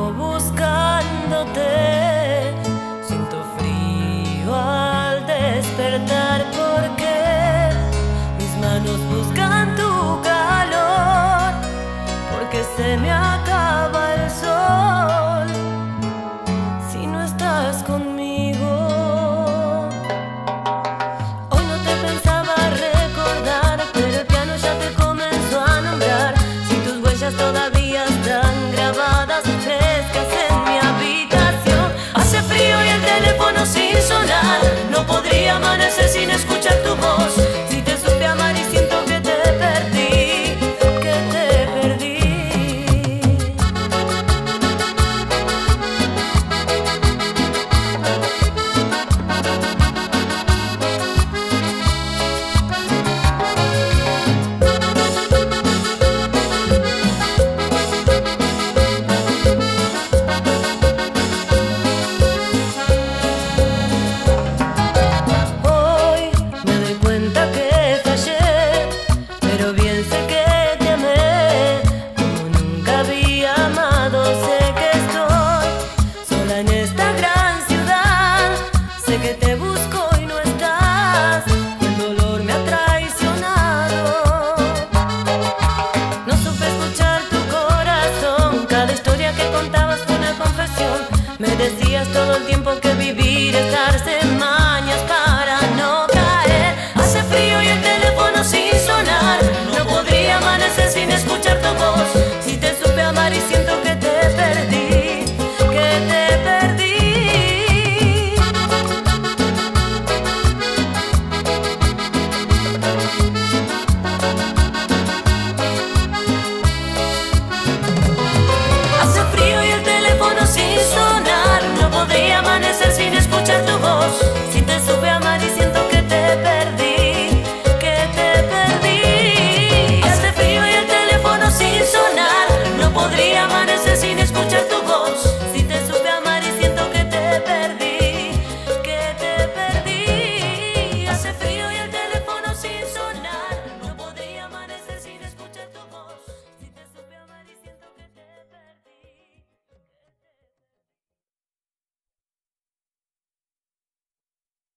Duermo buscándote, siento frío al despertar porque mis manos buscan tu calor, porque se me acaba el sol si no estás conmigo. Hoy no te pensaba recordar, pero el piano ya te comenzó a nombrar. Si tus huellas todavía están grabadas, frescas en mi habitación. Hace frío y el teléfono sin sonar, no podría amanecer sin escuchar tu voz. Si te supe amar y siento que te perdí, que te perdí. Que te busco y no estás, y el dolor me ha traicionado. No supe escuchar tu corazón, cada historia que contabas fue una confesión. Me decías